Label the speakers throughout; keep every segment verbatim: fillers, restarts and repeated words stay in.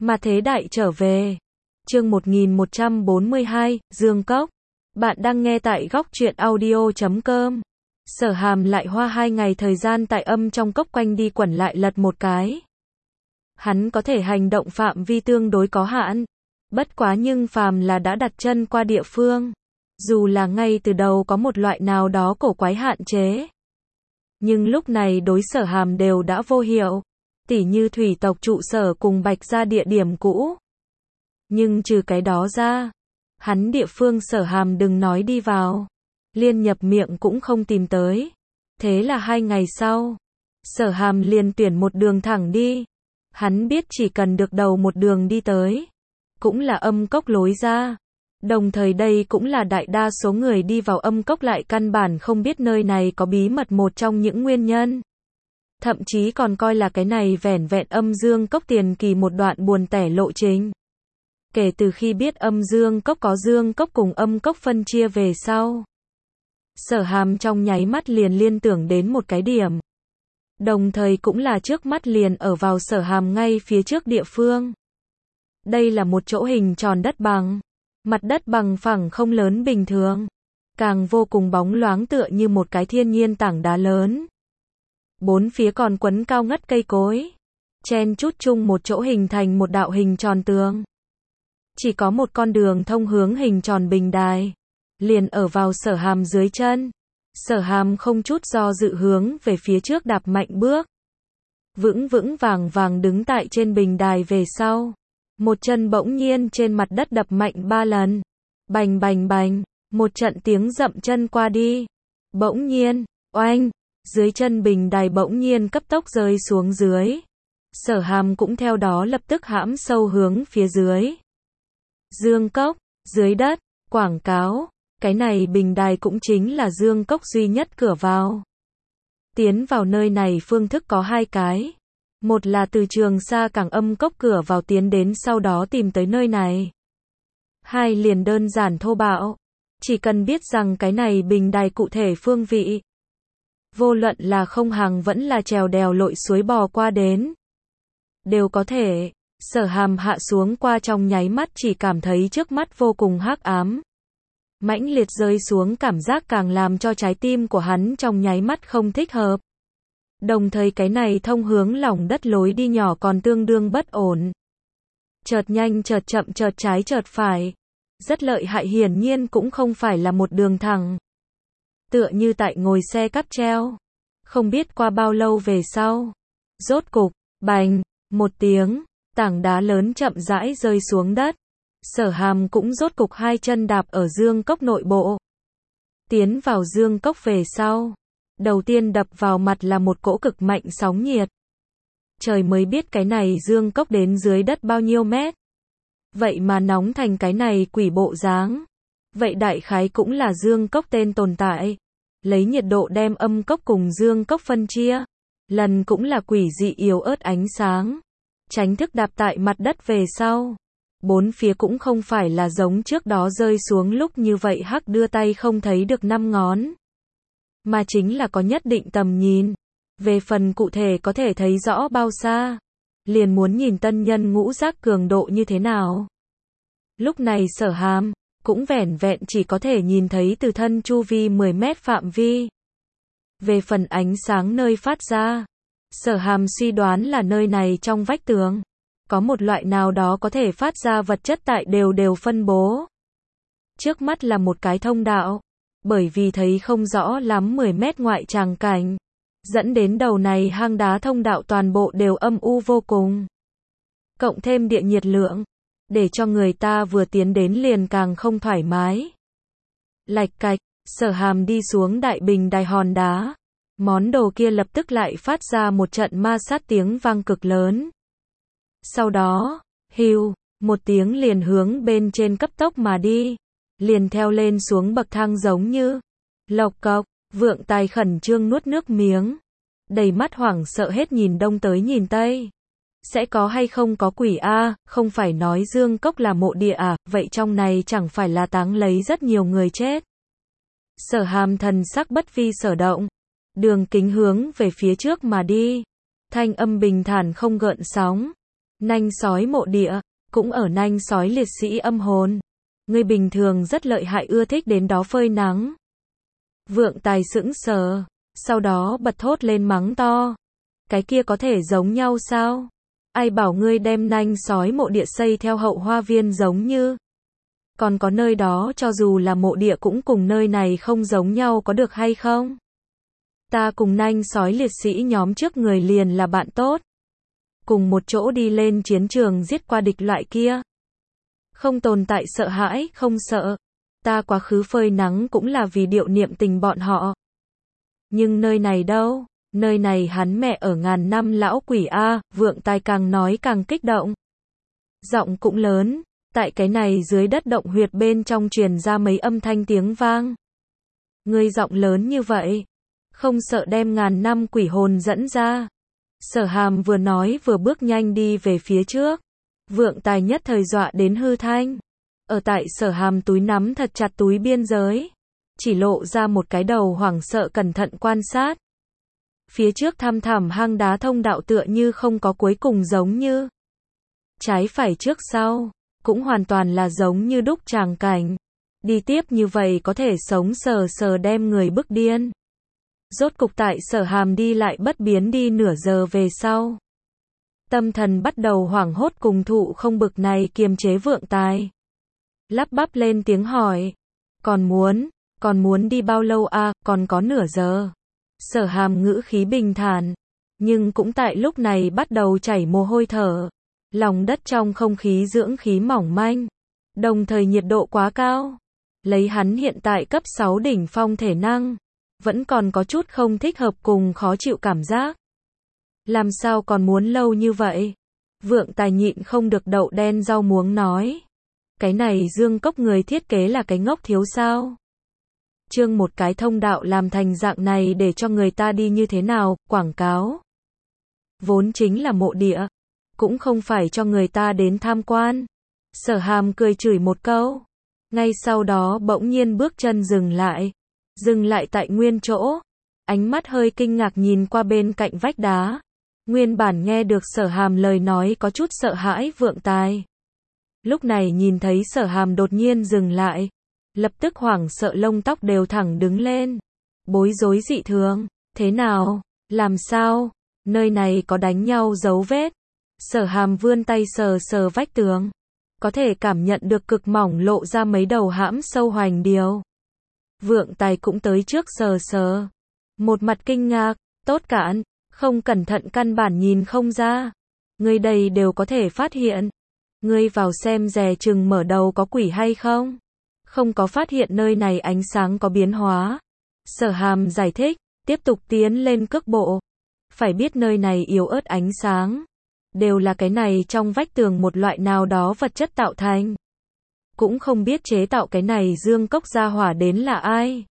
Speaker 1: Mà thế đại trở về. Chương một nghìn một trăm bốn mươi hai, Dương Cốc. Bạn đang nghe tại góc truyện audio chấm com. Sở Hàm lại hoa hai ngày thời gian tại âm trong cốc quanh đi quẩn lại lật một cái. Hắn có thể hành động phạm vi tương đối có hạn. Bất quá nhưng phàm là đã đặt chân qua địa phương. Dù là ngay từ đầu có một loại nào đó cổ quái hạn chế. Nhưng lúc này đối Sở Hàm đều đã vô hiệu. Tỉ như thủy tộc trụ sở cùng Bạch Gia địa điểm cũ. Nhưng trừ cái đó ra, hắn địa phương Sở Hàm đừng nói đi vào, liên nhập miệng cũng không tìm tới. Thế là hai ngày sau, Sở Hàm liền tuyển một đường thẳng đi. Hắn biết chỉ cần được đầu một đường đi tới, cũng là âm cốc lối ra. Đồng thời đây cũng là đại đa số người đi vào âm cốc lại căn bản không biết nơi này có bí mật một trong những nguyên nhân. Thậm chí còn coi là cái này vẻn vẹn âm dương cốc tiền kỳ một đoạn buồn tẻ lộ trình. Kể từ khi biết âm dương cốc có dương cốc cùng âm cốc phân chia về sau, Sở Hàm trong nháy mắt liền liên tưởng đến một cái điểm. Đồng thời cũng là trước mắt liền ở vào Sở Hàm ngay phía trước địa phương. Đây là một chỗ hình tròn đất bằng. Mặt đất bằng phẳng không lớn bình thường. Càng vô cùng bóng loáng tựa như một cái thiên nhiên tảng đá lớn. Bốn phía còn quấn cao ngất cây cối. Chen chúc chung một chỗ hình thành một đạo hình tròn tường. Chỉ có một con đường thông hướng hình tròn bình đài. Liền ở vào Sở Hàm dưới chân. Sở Hàm không chút do dự hướng về phía trước đạp mạnh bước. Vững vững vàng vàng đứng tại trên bình đài về sau. Một chân bỗng nhiên trên mặt đất đập mạnh ba lần. Bành bành bành. Một trận tiếng dậm chân qua đi. Bỗng nhiên, oanh. Dưới chân bình đài bỗng nhiên cấp tốc rơi xuống dưới. Sở Hàm cũng theo đó lập tức hãm sâu hướng phía dưới. Dương Cốc, dưới đất, quảng cáo. Cái này bình đài cũng chính là Dương Cốc duy nhất cửa vào. Tiến vào nơi này phương thức có hai cái. Một là từ Trường Sa Cảng âm cốc cửa vào tiến đến sau đó tìm tới nơi này. Hai liền đơn giản thô bạo. Chỉ cần biết rằng cái này bình đài cụ thể phương vị. Vô luận là không hàng vẫn là trèo đèo lội suối bò qua đến. Đều có thể. Sở Hàm hạ xuống qua trong nháy mắt chỉ cảm thấy trước mắt vô cùng hắc ám. Mãnh liệt rơi xuống cảm giác càng làm cho trái tim của hắn trong nháy mắt không thích hợp. Đồng thời cái này thông hướng lòng đất lối đi nhỏ còn tương đương bất ổn. Chợt nhanh chợt chậm chợt trái chợt phải. Rất lợi hại hiển nhiên cũng không phải là một đường thẳng. Tựa như tại ngồi xe cáp treo. Không biết qua bao lâu về sau. Rốt cục, bành, một tiếng, tảng đá lớn chậm rãi rơi xuống đất. Sở Hàm cũng rốt cục hai chân đạp ở dương cốc nội bộ. Tiến vào dương cốc về sau. Đầu tiên đập vào mặt là một cỗ cực mạnh sóng nhiệt. Trời mới biết cái này dương cốc đến dưới đất bao nhiêu mét. Vậy mà nóng thành cái này quỷ bộ dáng. Vậy đại khái cũng là dương cốc tên tồn tại. Lấy nhiệt độ đem âm cốc cùng dương cốc phân chia. Lần cũng là quỷ dị yếu ớt ánh sáng. Tránh thức đạp tại mặt đất về sau. Bốn phía cũng không phải là giống trước đó rơi xuống lúc như vậy hắc đưa tay không thấy được năm ngón. Mà chính là có nhất định tầm nhìn. Về phần cụ thể có thể thấy rõ bao xa. Liền muốn nhìn tân nhân ngũ giác cường độ như thế nào. Lúc này Sở Hàm cũng vẻn vẹn chỉ có thể nhìn thấy từ thân chu vi mười mét phạm vi. Về phần ánh sáng nơi phát ra. Sở Hàm suy đoán là nơi này trong vách tường. Có một loại nào đó có thể phát ra vật chất tại đều đều phân bố. Trước mắt là một cái thông đạo. Bởi vì thấy không rõ lắm mười mét ngoại tràng cảnh. Dẫn đến đầu này hang đá thông đạo toàn bộ đều âm u vô cùng. Cộng thêm địa nhiệt lượng. Để cho người ta vừa tiến đến liền càng không thoải mái. Lạch cạch, Sở Hàm đi xuống đại bình đài hòn đá. Món đồ kia lập tức lại phát ra một trận ma sát tiếng vang cực lớn. Sau đó, hưu, một tiếng liền hướng bên trên cấp tốc mà đi. Liền theo lên xuống bậc thang giống như. Lộc cộc, Vượng Tài khẩn trương nuốt nước miếng. Đầy mắt hoảng sợ hết nhìn đông tới nhìn tây. Sẽ có hay không có quỷ a, không phải nói dương cốc là mộ địa à, vậy trong này chẳng phải là táng lấy rất nhiều người chết. Sở Hàm thần sắc bất vi sở động. Đường kính hướng về phía trước mà đi. Thanh âm bình thản không gợn sóng. Nanh sói mộ địa, cũng ở nanh sói liệt sĩ âm hồn. Ngươi bình thường rất lợi hại ưa thích đến đó phơi nắng. Vượng Tài sững sờ, sau đó bật thốt lên mắng to. Cái kia có thể giống nhau sao? Ai bảo ngươi đem nanh sói mộ địa xây theo hậu hoa viên giống như. Còn có nơi đó cho dù là mộ địa cũng cùng nơi này không giống nhau có được hay không? Ta cùng nanh sói liệt sĩ nhóm trước người liền là bạn tốt. Cùng một chỗ đi lên chiến trường giết qua địch loại kia. Không tồn tại sợ hãi, không sợ. Ta quá khứ phơi nắng cũng là vì điệu niệm tình bọn họ. Nhưng nơi này đâu? Nơi này hắn mẹ ở ngàn năm lão quỷ A, Vượng Tài càng nói càng kích động. Giọng cũng lớn, tại cái này dưới đất động huyệt bên trong truyền ra mấy âm thanh tiếng vang. Ngươi giọng lớn như vậy, không sợ đem ngàn năm quỷ hồn dẫn ra. Sở Hàm vừa nói vừa bước nhanh đi về phía trước. Vượng Tài nhất thời dọa đến hư thanh. Ở tại Sở Hàm túi nắm thật chặt túi biên giới. Chỉ lộ ra một cái đầu hoảng sợ cẩn thận quan sát. Phía trước thăm thẳm hang đá thông đạo tựa như không có cuối cùng giống như. Trái phải trước sau, cũng hoàn toàn là giống như đúc tràng cảnh. Đi tiếp như vậy có thể sống sờ sờ đem người bức điên. Rốt cục tại Sở Hàm đi lại bất biến đi nửa giờ về sau. Tâm thần bắt đầu hoảng hốt cùng thụ không bực này kiềm chế Vượng Tài. Lắp bắp lên tiếng hỏi. Còn muốn, còn muốn đi bao lâu à, còn có nửa giờ. Sở Hàm ngữ khí bình thản. Nhưng cũng tại lúc này bắt đầu chảy mồ hôi thở. Lòng đất trong không khí dưỡng khí mỏng manh. Đồng thời nhiệt độ quá cao. Lấy hắn hiện tại cấp sáu đỉnh phong thể năng. Vẫn còn có chút không thích hợp cùng khó chịu cảm giác. Làm sao còn muốn lâu như vậy? Vượng Tài nhịn không được đậu đen rau muống nói. Cái này Dương Cốc người thiết kế là cái ngốc thiếu sao? Chương một cái thông đạo làm thành dạng này để cho người ta đi như thế nào, quảng cáo. Vốn chính là mộ địa. Cũng không phải cho người ta đến tham quan. Sở Hàm cười chửi một câu. Ngay sau đó bỗng nhiên bước chân dừng lại. Dừng lại tại nguyên chỗ. Ánh mắt hơi kinh ngạc nhìn qua bên cạnh vách đá. Nguyên bản nghe được Sở Hàm lời nói có chút sợ hãi Vượng Tài. Lúc này nhìn thấy Sở Hàm đột nhiên dừng lại. Lập tức hoảng sợ lông tóc đều thẳng đứng lên. Bối rối dị thường. Thế nào? Làm sao? Nơi này có đánh nhau dấu vết. Sở Hàm vươn tay sờ sờ vách tường. Có thể cảm nhận được cực mỏng lộ ra mấy đầu hãm sâu hoành điều. Vượng Tài cũng tới trước sờ sờ. Một mặt kinh ngạc, tốt cản, không cẩn thận căn bản nhìn không ra. Ngươi đây đều có thể phát hiện. Ngươi vào xem dè chừng mở đầu có quỷ hay không? Không có phát hiện nơi này ánh sáng có biến hóa. Sở Hàm giải thích, tiếp tục tiến lên cước bộ. Phải biết nơi này yếu ớt ánh sáng. Đều là cái này trong vách tường một loại nào đó vật chất tạo thành. Cũng không biết chế tạo cái này Dương Cốc gia hỏa đến là ai.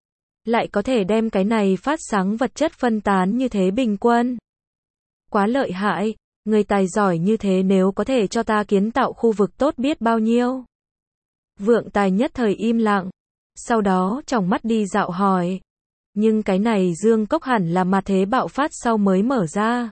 Speaker 1: Lại có thể đem cái này phát sáng vật chất phân tán như thế bình quân. Quá lợi hại, người tài giỏi như thế nếu có thể cho ta kiến tạo khu vực tốt biết bao nhiêu. Vượng Tài nhất thời im lặng. Sau đó tròng mắt đi dạo hỏi. Nhưng cái này Dương Cốc hẳn là mà thế bạo phát sau mới mở ra.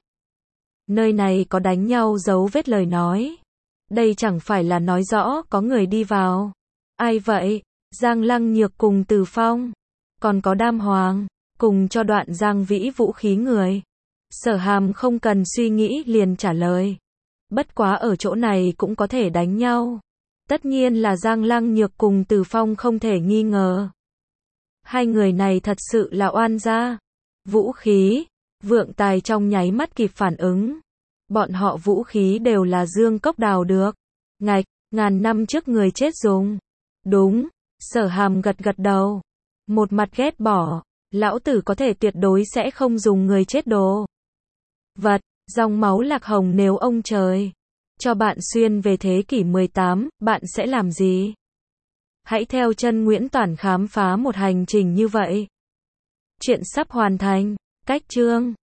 Speaker 1: Nơi này có đánh nhau dấu vết lời nói. Đây chẳng phải là nói rõ có người đi vào. Ai vậy? Giang Lăng Nhược cùng Từ Phong. Còn có Đam Hoàng. Cùng cho đoạn Giang Vĩ vũ khí người. Sở Hàm không cần suy nghĩ liền trả lời. Bất quá ở chỗ này cũng có thể đánh nhau. Tất nhiên là Giang Lăng Nhược cùng Từ Phong không thể nghi ngờ. Hai người này thật sự là oan gia. Vũ khí. Vượng Tài trong nháy mắt kịp phản ứng. Bọn họ vũ khí đều là Dương Cốc đào được. Ngạch, ngàn năm trước người chết dùng. Đúng. Sở Hàm gật gật đầu. Một mặt ghét bỏ. Lão tử có thể tuyệt đối sẽ không dùng người chết đồ. Vật, dòng máu lạc hồng nếu ông trời cho bạn xuyên về thế kỷ mười tám, bạn sẽ làm gì? Hãy theo chân Nguyễn Toản khám phá một hành trình như vậy. Chuyện sắp hoàn thành. Cách chương